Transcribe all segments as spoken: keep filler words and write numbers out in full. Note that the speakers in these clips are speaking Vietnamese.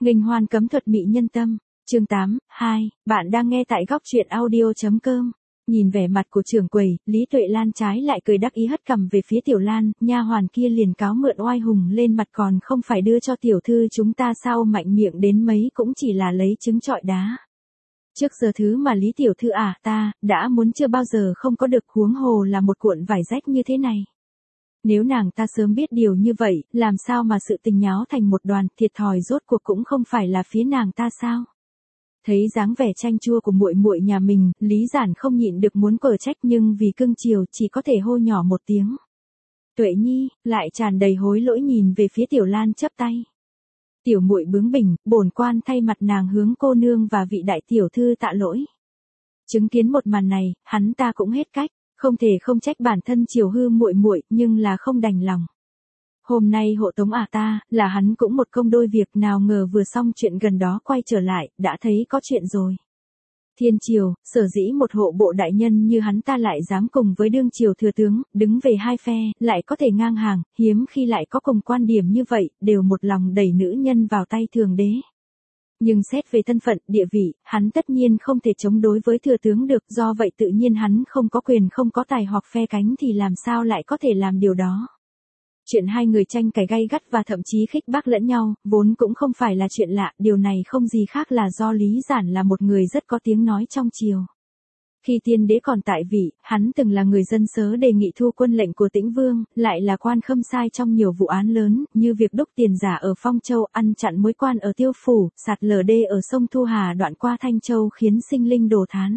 Nghênh hoan cấm thuật mị nhân tâm, chương tám, hai, bạn đang nghe tại góc truyện audio.com. Nhìn vẻ mặt của trưởng quầy, Lý Tuệ Lan trái lại cười đắc ý hất cằm về phía Tiểu Lan, nha hoàn kia liền cáo mượn oai hùng lên mặt còn không phải đưa cho tiểu thư chúng ta sao, mạnh miệng đến mấy cũng chỉ là lấy trứng trọi đá. Trước giờ thứ mà Lý tiểu thư à ta, đã muốn chưa bao giờ không có được, huống hồ là một cuộn vải rách như thế này. Nếu nàng ta sớm biết điều như vậy, làm sao mà sự tình nháo thành một đoàn, thiệt thòi rốt cuộc cũng không phải là phía nàng ta sao? Thấy dáng vẻ chanh chua của muội muội nhà mình, Lý Giản không nhịn được muốn cở trách nhưng vì cưng chiều chỉ có thể hô nhỏ một tiếng. Tuệ Nhi, lại tràn đầy hối lỗi nhìn về phía Tiểu Lan chắp tay. Tiểu muội bướng bỉnh, bổn quan thay mặt nàng hướng cô nương và vị đại tiểu thư tạ lỗi. Chứng kiến một màn này, hắn ta cũng hết cách. Không thể không trách bản thân chiều hư muội muội, nhưng là không đành lòng. Hôm nay hộ tống à ta, là hắn cũng một công đôi việc, nào ngờ vừa xong chuyện gần đó quay trở lại, đã thấy có chuyện rồi. Thiên triều, sở dĩ một hộ bộ đại nhân như hắn ta lại dám cùng với đương triều thừa tướng, đứng về hai phe, lại có thể ngang hàng, hiếm khi lại có cùng quan điểm như vậy, đều một lòng đẩy nữ nhân vào tay thường đế. Nhưng xét về thân phận, địa vị, hắn tất nhiên không thể chống đối với thừa tướng được, do vậy tự nhiên hắn không có quyền không có tài hoặc phe cánh thì làm sao lại có thể làm điều đó. Chuyện hai người tranh cãi gay gắt và thậm chí khích bác lẫn nhau, vốn cũng không phải là chuyện lạ, điều này không gì khác là do Lý Giản là một người rất có tiếng nói trong triều. Khi tiên đế còn tại vị, hắn từng là người dân sớ đề nghị thu quân lệnh của Tĩnh Vương, lại là quan khâm sai trong nhiều vụ án lớn, như việc đúc tiền giả ở Phong Châu, ăn chặn mối quan ở Tiêu Phủ, sạt lở đê ở sông Thu Hà đoạn qua Thanh Châu khiến sinh linh đồ thán.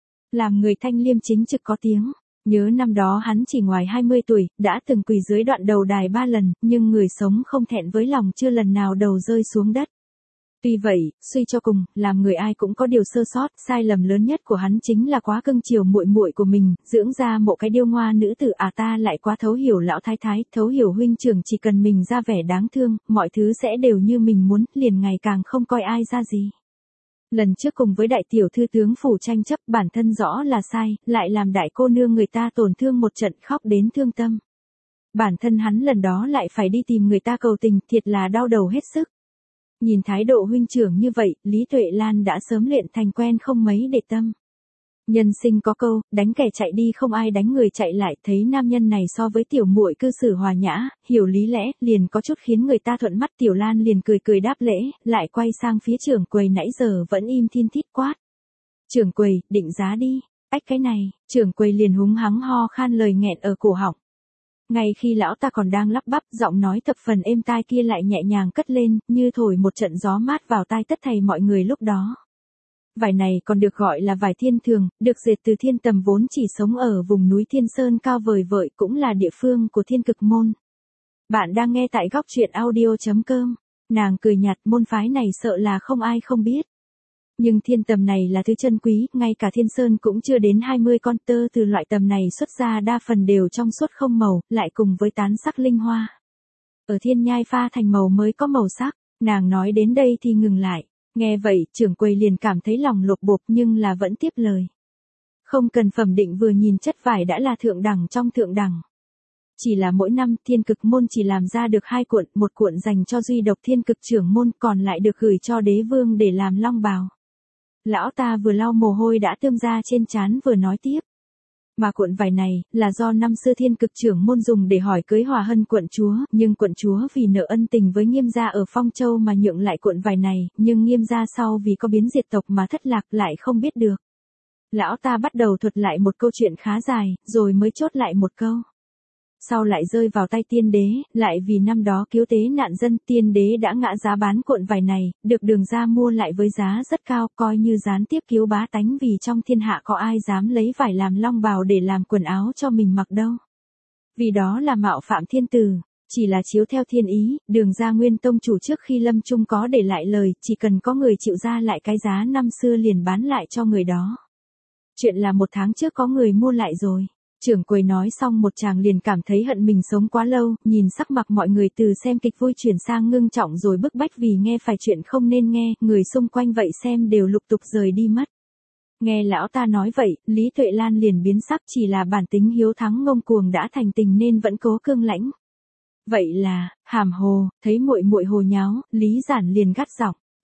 Làm người Thanh Liêm chính trực có tiếng. Nhớ năm đó hắn chỉ ngoài hai mươi tuổi, đã từng quỳ dưới đoạn đầu đài ba lần, nhưng người sống không thẹn với lòng chưa lần nào đầu rơi xuống đất. Tuy vậy, suy cho cùng, làm người ai cũng có điều sơ sót, sai lầm lớn nhất của hắn chính là quá cưng chiều muội muội của mình, dưỡng ra một cái điêu ngoa nữ tử à ta lại quá thấu hiểu lão thái thái, thấu hiểu huynh trưởng chỉ cần mình ra vẻ đáng thương, mọi thứ sẽ đều như mình muốn, liền ngày càng không coi ai ra gì. Lần trước cùng với đại tiểu thư tướng phủ tranh chấp bản thân rõ là sai, lại làm đại cô nương người ta tổn thương một trận khóc đến thương tâm. Bản thân hắn lần đó lại phải đi tìm người ta cầu tình, thiệt là đau đầu hết sức. Nhìn thái độ huynh trưởng như vậy, Lý Tuệ Lan đã sớm luyện thành quen không mấy để tâm. Nhân sinh có câu, đánh kẻ chạy đi không ai đánh người chạy lại, thấy nam nhân này so với tiểu muội cư xử hòa nhã, hiểu lý lẽ, liền có chút khiến người ta thuận mắt. Tiểu Lan liền cười cười đáp lễ, lại quay sang phía trưởng quầy nãy giờ vẫn im thiên thít quát. Trưởng quầy, định giá đi, ách cái này, trưởng quầy liền húng hắng ho khan lời nghẹn ở cổ họng. Ngay khi lão ta còn đang lắp bắp, giọng nói thập phần êm tai kia lại nhẹ nhàng cất lên, như thổi một trận gió mát vào tai tất thảy mọi người lúc đó. Vải này còn được gọi là vải thiên thường, được dệt từ thiên tầm vốn chỉ sống ở vùng núi Thiên Sơn cao vời vợi, cũng là địa phương của Thiên Cực Môn. Bạn đang nghe tại góc truyện audio.com. Nàng cười nhạt, môn phái này sợ là không ai không biết. Nhưng thiên tầm này là thứ chân quý, ngay cả Thiên Sơn cũng chưa đến hai mươi con, tơ từ loại tầm này xuất ra đa phần đều trong suốt không màu, lại cùng với tán sắc linh hoa. Ở thiên nhai pha thành màu mới có màu sắc, nàng nói đến đây thì ngừng lại. Nghe vậy, trưởng quầy liền cảm thấy lòng lột bột nhưng là vẫn tiếp lời. Không cần phẩm định, vừa nhìn chất vải đã là thượng đẳng trong thượng đẳng. Chỉ là mỗi năm Thiên Cực Môn chỉ làm ra được hai cuộn, một cuộn dành cho duy độc Thiên Cực trưởng môn, còn lại được gửi cho đế vương để làm long bào. Lão ta vừa lau mồ hôi đã tươm ra trên trán vừa nói tiếp. Mà cuộn vải này, là do năm xưa Thiên Cực trưởng môn dùng để hỏi cưới Hòa Hân quận chúa, nhưng quận chúa vì nợ ân tình với Nghiêm gia ở Phong Châu mà nhượng lại cuộn vải này, nhưng Nghiêm gia sau vì có biến diệt tộc mà thất lạc lại không biết được. Lão ta bắt đầu thuật lại một câu chuyện khá dài, rồi mới chốt lại một câu. Sau lại rơi vào tay tiên đế, lại vì năm đó cứu tế nạn dân, tiên đế đã ngã giá bán cuộn vải này, được Đường gia mua lại với giá rất cao, coi như gián tiếp cứu bá tánh, vì trong thiên hạ có ai dám lấy vải làm long bào để làm quần áo cho mình mặc đâu. Vì đó là mạo phạm thiên tử, chỉ là chiếu theo thiên ý, Đường gia nguyên tông chủ trước khi lâm chung có để lại lời, chỉ cần có người chịu ra lại cái giá năm xưa liền bán lại cho người đó. Chuyện là một tháng trước có người mua lại rồi. Trưởng quầy nói xong một chàng liền cảm thấy hận mình sống quá lâu, nhìn sắc mặt mọi người từ xem kịch vui chuyển sang ngưng trọng rồi bức bách vì nghe phải chuyện không nên nghe, người xung quanh vậy xem đều lục tục rời đi mất. Nghe lão ta nói vậy, Lý Tuệ Lan liền biến sắc, chỉ là bản tính hiếu thắng ngông cuồng đã thành tình nên vẫn cố cương lãnh. Vậy là, hàm hồ, thấy muội muội hồ nháo, Lý Giản liền gắt giọng.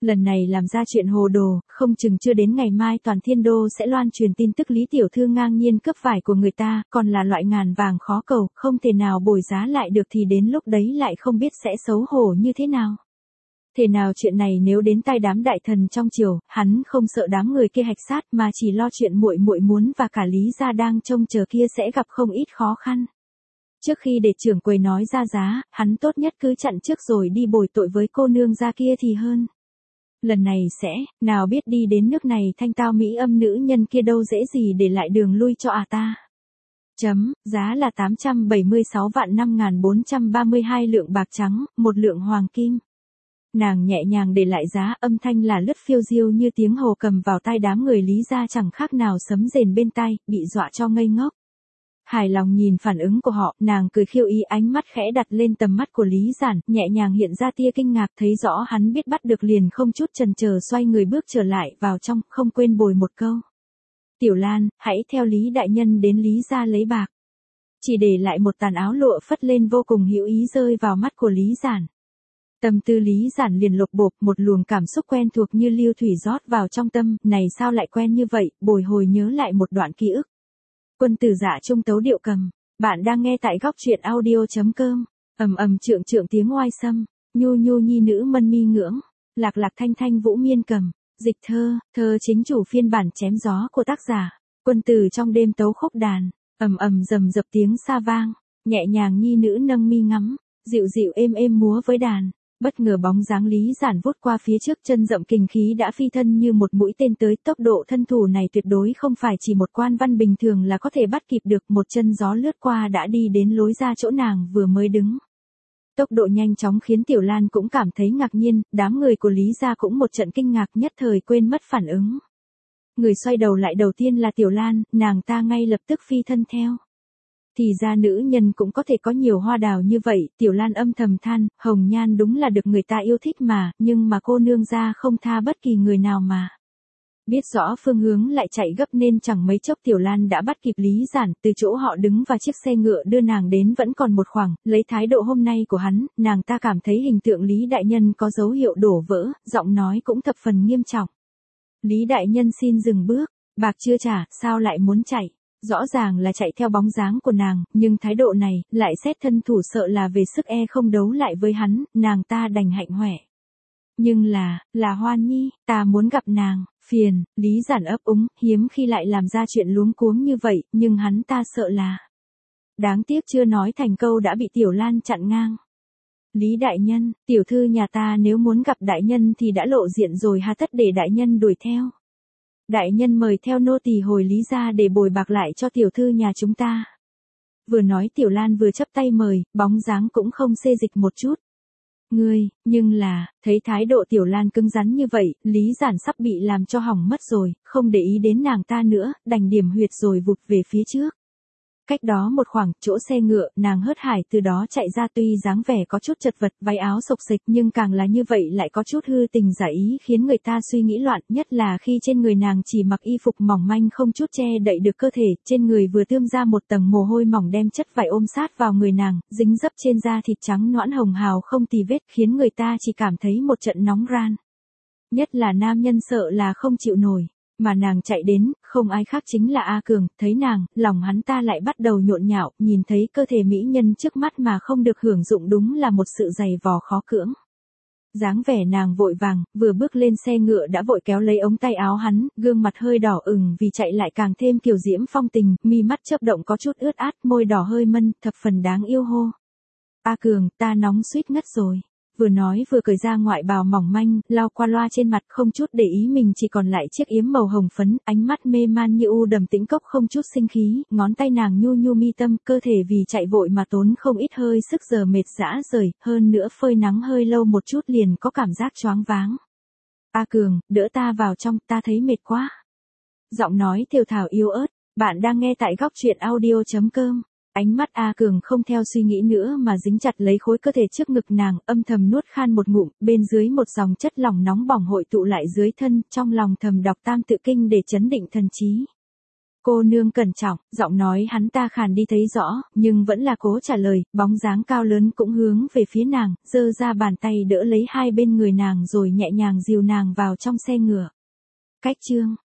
Lần này làm ra chuyện hồ đồ, không chừng chưa đến ngày mai toàn thiên đô sẽ loan truyền tin tức Lý tiểu thư ngang nhiên cướp vải của người ta, còn là loại ngàn vàng khó cầu, không thể nào bồi giá lại được thì đến lúc đấy lại không biết sẽ xấu hổ như thế nào. Thế nào chuyện này nếu đến tai đám đại thần trong triều, hắn không sợ đám người kia hạch sát mà chỉ lo chuyện muội muội muốn và cả Lý gia đang trông chờ kia sẽ gặp không ít khó khăn. Trước khi để trưởng quầy nói ra giá, hắn tốt nhất cứ chặn trước rồi đi bồi tội với cô nương gia kia thì hơn. Lần này sẽ, nào biết đi đến nước này thanh tao mỹ âm nữ nhân kia đâu dễ gì để lại đường lui cho à ta. Chấm, giá là tám trăm bảy mươi sáu vạn năm nghìn bốn trăm ba mươi hai lượng bạc trắng, một lượng hoàng kim. Nàng nhẹ nhàng để lại giá, âm thanh là lướt phiêu diêu như tiếng hồ cầm vào tai đám người Lý gia chẳng khác nào sấm rền bên tai, bị dọa cho ngây ngốc. Hài lòng nhìn phản ứng của họ, nàng cười khiêu ý, ánh mắt khẽ đặt lên tầm mắt của Lý Giản, nhẹ nhàng hiện ra tia kinh ngạc, thấy rõ hắn biết bắt được liền không chút chần chờ xoay người bước trở lại vào trong, không quên bồi một câu. Tiểu Lan, hãy theo Lý đại nhân đến Lý gia lấy bạc. Chỉ để lại một tàn áo lụa phất lên vô cùng hữu ý rơi vào mắt của Lý Giản. Tâm tư Lý Giản liền lục bộp, một luồng cảm xúc quen thuộc như lưu thủy rót vào trong tâm, này sao lại quen như vậy, bồi hồi nhớ lại một đoạn ký ức. Quân tử dạ trung tấu điệu cầm, bạn đang nghe tại góc truyện audio chấm com. Ầm ầm trượng trượng tiếng oai xâm, nhu nhu nhi nữ mân mi ngưỡng, lạc lạc thanh thanh vũ miên cầm, dịch thơ, thơ chính chủ phiên bản chém gió của tác giả. Quân tử trong đêm tấu khúc đàn, ầm ầm rầm rập tiếng sa vang, nhẹ nhàng nhi nữ nâng mi ngắm, dịu dịu êm êm múa với đàn. Bất ngờ bóng dáng Lý Giản vút qua phía trước, chân rộng kình khí đã phi thân như một mũi tên tới, tốc độ thân thủ này tuyệt đối không phải chỉ một quan văn bình thường là có thể bắt kịp được, một chân gió lướt qua đã đi đến lối ra chỗ nàng vừa mới đứng. Tốc độ nhanh chóng khiến Tiểu Lan cũng cảm thấy ngạc nhiên, đám người của Lý gia cũng một trận kinh ngạc nhất thời quên mất phản ứng. Người xoay đầu lại đầu tiên là Tiểu Lan, nàng ta ngay lập tức phi thân theo. Thì ra nữ nhân cũng có thể có nhiều hoa đào như vậy, Tiểu Lan âm thầm than, hồng nhan đúng là được người ta yêu thích mà, nhưng mà cô nương gia không tha bất kỳ người nào mà. Biết rõ phương hướng lại chạy gấp nên chẳng mấy chốc Tiểu Lan đã bắt kịp Lý Giản, từ chỗ họ đứng và chiếc xe ngựa đưa nàng đến vẫn còn một khoảng, lấy thái độ hôm nay của hắn, nàng ta cảm thấy hình tượng Lý đại nhân có dấu hiệu đổ vỡ, giọng nói cũng thập phần nghiêm trọng. Lý đại nhân xin dừng bước, bạc chưa trả, sao lại muốn chạy? Rõ ràng là chạy theo bóng dáng của nàng, nhưng thái độ này, lại xét thân thủ sợ là về sức e không đấu lại với hắn, nàng ta đành hạnh hoẹ. Nhưng là, là Hoan Nhi, ta muốn gặp nàng, phiền, Lý Giản ấp úng, hiếm khi lại làm ra chuyện luống cuống như vậy, nhưng hắn ta sợ là. Đáng tiếc chưa nói thành câu đã bị Tiểu Lan chặn ngang. Lý đại nhân, tiểu thư nhà ta nếu muốn gặp đại nhân thì đã lộ diện rồi, hà tất để đại nhân đuổi theo. Đại nhân mời theo nô tỳ hồi Lý gia để bồi bạc lại cho tiểu thư nhà chúng ta. Vừa nói Tiểu Lan vừa chắp tay mời, bóng dáng cũng không xê dịch một chút. Ngươi, nhưng là, thấy thái độ Tiểu Lan cứng rắn như vậy, Lý Giản sắp bị làm cho hỏng mất rồi, không để ý đến nàng ta nữa, đành điểm huyệt rồi vụt về phía trước. Cách đó một khoảng, chỗ xe ngựa, nàng hớt hải từ đó chạy ra, tuy dáng vẻ có chút chật vật, váy áo xộc xệch nhưng càng là như vậy lại có chút hư tình giả ý khiến người ta suy nghĩ loạn, nhất là khi trên người nàng chỉ mặc y phục mỏng manh không chút che đậy được cơ thể, trên người vừa tươm ra một tầng mồ hôi mỏng đem chất vải ôm sát vào người nàng, dính dấp trên da thịt trắng nõn hồng hào không tì vết khiến người ta chỉ cảm thấy một trận nóng ran. Nhất là nam nhân sợ là không chịu nổi. Mà nàng chạy đến, không ai khác chính là A Cường, thấy nàng, lòng hắn ta lại bắt đầu nhộn nhạo, nhìn thấy cơ thể mỹ nhân trước mắt mà không được hưởng dụng đúng là một sự dày vò khó cưỡng. Dáng vẻ nàng vội vàng, vừa bước lên xe ngựa đã vội kéo lấy ống tay áo hắn, gương mặt hơi đỏ ửng vì chạy lại càng thêm kiều diễm phong tình, mi mắt chớp động có chút ướt át, môi đỏ hơi mân, thập phần đáng yêu hô. A Cường, ta nóng suýt ngất rồi. Vừa nói vừa cởi ra ngoại bào mỏng manh, lau qua loa trên mặt không chút để ý mình chỉ còn lại chiếc yếm màu hồng phấn, ánh mắt mê man như u đầm tĩnh cốc không chút sinh khí, ngón tay nàng nhu nhu mi tâm, cơ thể vì chạy vội mà tốn không ít hơi sức giờ mệt rã rời, hơn nữa phơi nắng hơi lâu một chút liền có cảm giác choáng váng. A Cường, đỡ ta vào trong, ta thấy mệt quá. Giọng nói thều thào yếu ớt, bạn đang nghe tại góc truyện audio chấm com. Ánh mắt A Cường không theo suy nghĩ nữa mà dính chặt lấy khối cơ thể trước ngực nàng, âm thầm nuốt khan một ngụm, bên dưới một dòng chất lỏng nóng bỏng hội tụ lại dưới thân, trong lòng thầm đọc tam tự kinh để chấn định thần trí. Cô nương cẩn trọng, giọng nói hắn ta khàn đi thấy rõ, nhưng vẫn là cố trả lời, bóng dáng cao lớn cũng hướng về phía nàng, giơ ra bàn tay đỡ lấy hai bên người nàng rồi nhẹ nhàng dìu nàng vào trong xe ngựa. Cách chương